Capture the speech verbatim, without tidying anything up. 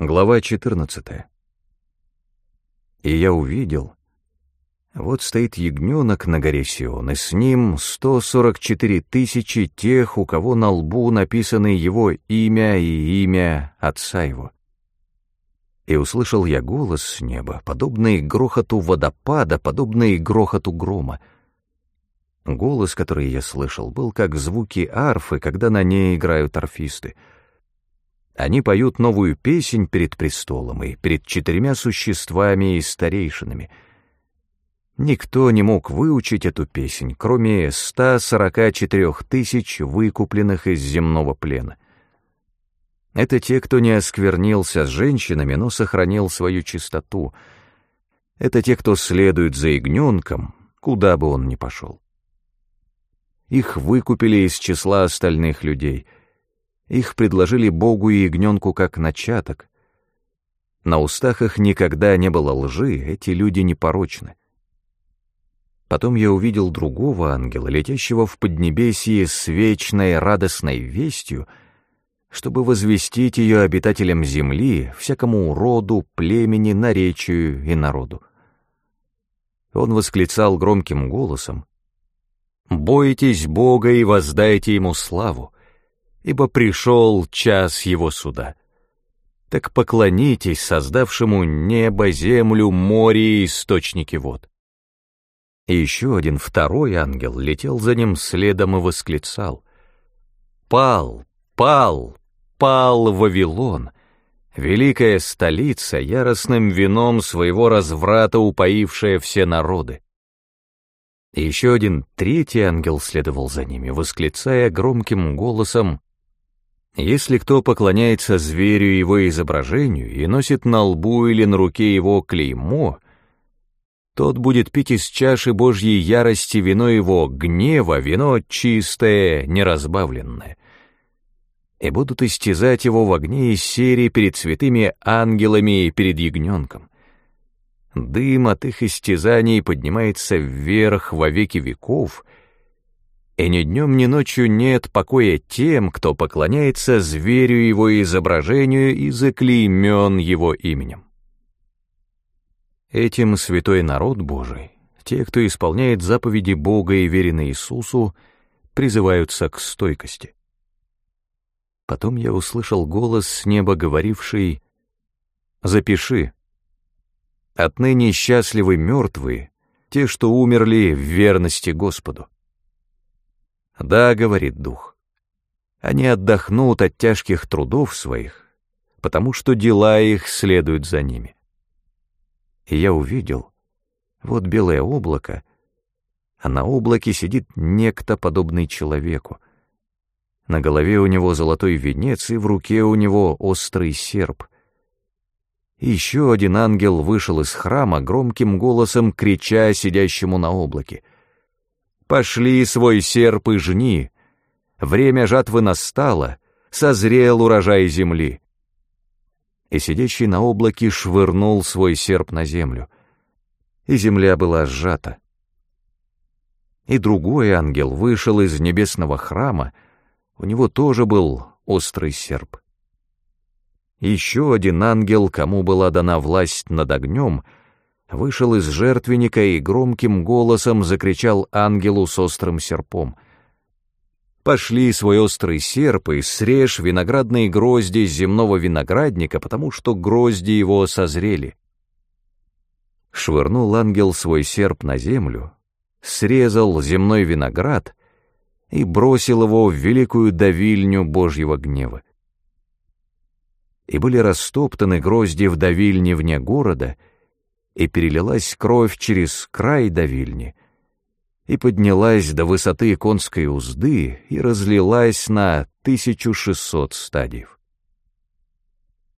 Глава четырнадцатая. И я увидел, вот стоит ягненок на горе Сион, и с ним сто сорок четыре тысячи тех, у кого на лбу написаны его имя и имя отца его. И услышал я голос с неба, подобный грохоту водопада, подобный грохоту грома. Голос, который я слышал, был как звуки арфы, когда на ней играют арфисты. Они поют новую песнь перед престолом и перед четырьмя существами и старейшинами. Никто не мог выучить эту песнь, кроме ста сорока четырех тысяч выкупленных из земного плена. Это те, кто не осквернился с женщинами, но сохранил свою чистоту. Это те, кто следует за ягненком, куда бы он ни пошел. Их выкупили из числа остальных людей. Их предложили Богу и ягненку как начаток. На устах их никогда не было лжи, эти люди непорочны. Потом я увидел другого ангела, летящего в поднебесье с вечной радостной вестью, чтобы возвестить ее обитателям земли, всякому роду, племени, наречию и народу. Он восклицал громким голосом: «Бойтесь Бога и воздайте Ему славу, ибо пришел час Его суда. Так поклонитесь создавшему небо, землю, море и источники вод». И еще один второй ангел летел за ним следом и восклицал: «Пал, пал, пал Вавилон, великая столица, яростным вином своего разврата упоившая все народы». И еще один третий ангел следовал за ними, восклицая громким голосом: «Если кто поклоняется зверю и его изображению и носит на лбу или на руке его клеймо, тот будет пить из чаши Божьей ярости вино его гнева, вино чистое, неразбавленное. И будут истязать его в огне и сере перед святыми ангелами и перед ягненком. Дым от их истязаний поднимается вверх во веки веков, и ни днем, ни ночью нет покоя тем, кто поклоняется зверю его изображению и заклеймен его именем». Этим святой народ Божий, те, кто исполняет заповеди Бога и верен Иисусу, призываются к стойкости. Потом я услышал голос с неба, говоривший: «Запиши. Отныне счастливы мертвые, те, что умерли в верности Господу». «Да, — говорит Дух, — они отдохнут от тяжких трудов своих, потому что дела их следуют за ними». И я увидел, вот белое облако, а на облаке сидит некто, подобный человеку. На голове у него золотой венец, и в руке у него острый серп. И еще один ангел вышел из храма, громким голосом крича сидящему на облаке: «Пошли свой серп и жни! Время жатвы настало, созрел урожай земли!» И сидящий на облаке швырнул свой серп на землю, и земля была сжата. И другой ангел вышел из небесного храма, у него тоже был острый серп. Еще один ангел, кому была дана власть над огнем, вышел из жертвенника и громким голосом закричал ангелу с острым серпом: «Пошли свой острый серп и срежь виноградные грозди земного виноградника, потому что грозди его созрели». Швырнул ангел свой серп на землю, срезал земной виноград и бросил его в великую давильню Божьего гнева. И были растоптаны грозди в давильне вне города, и перелилась кровь через край давильни, и поднялась до высоты конской узды, и разлилась на тысячу шестьсот стадиев.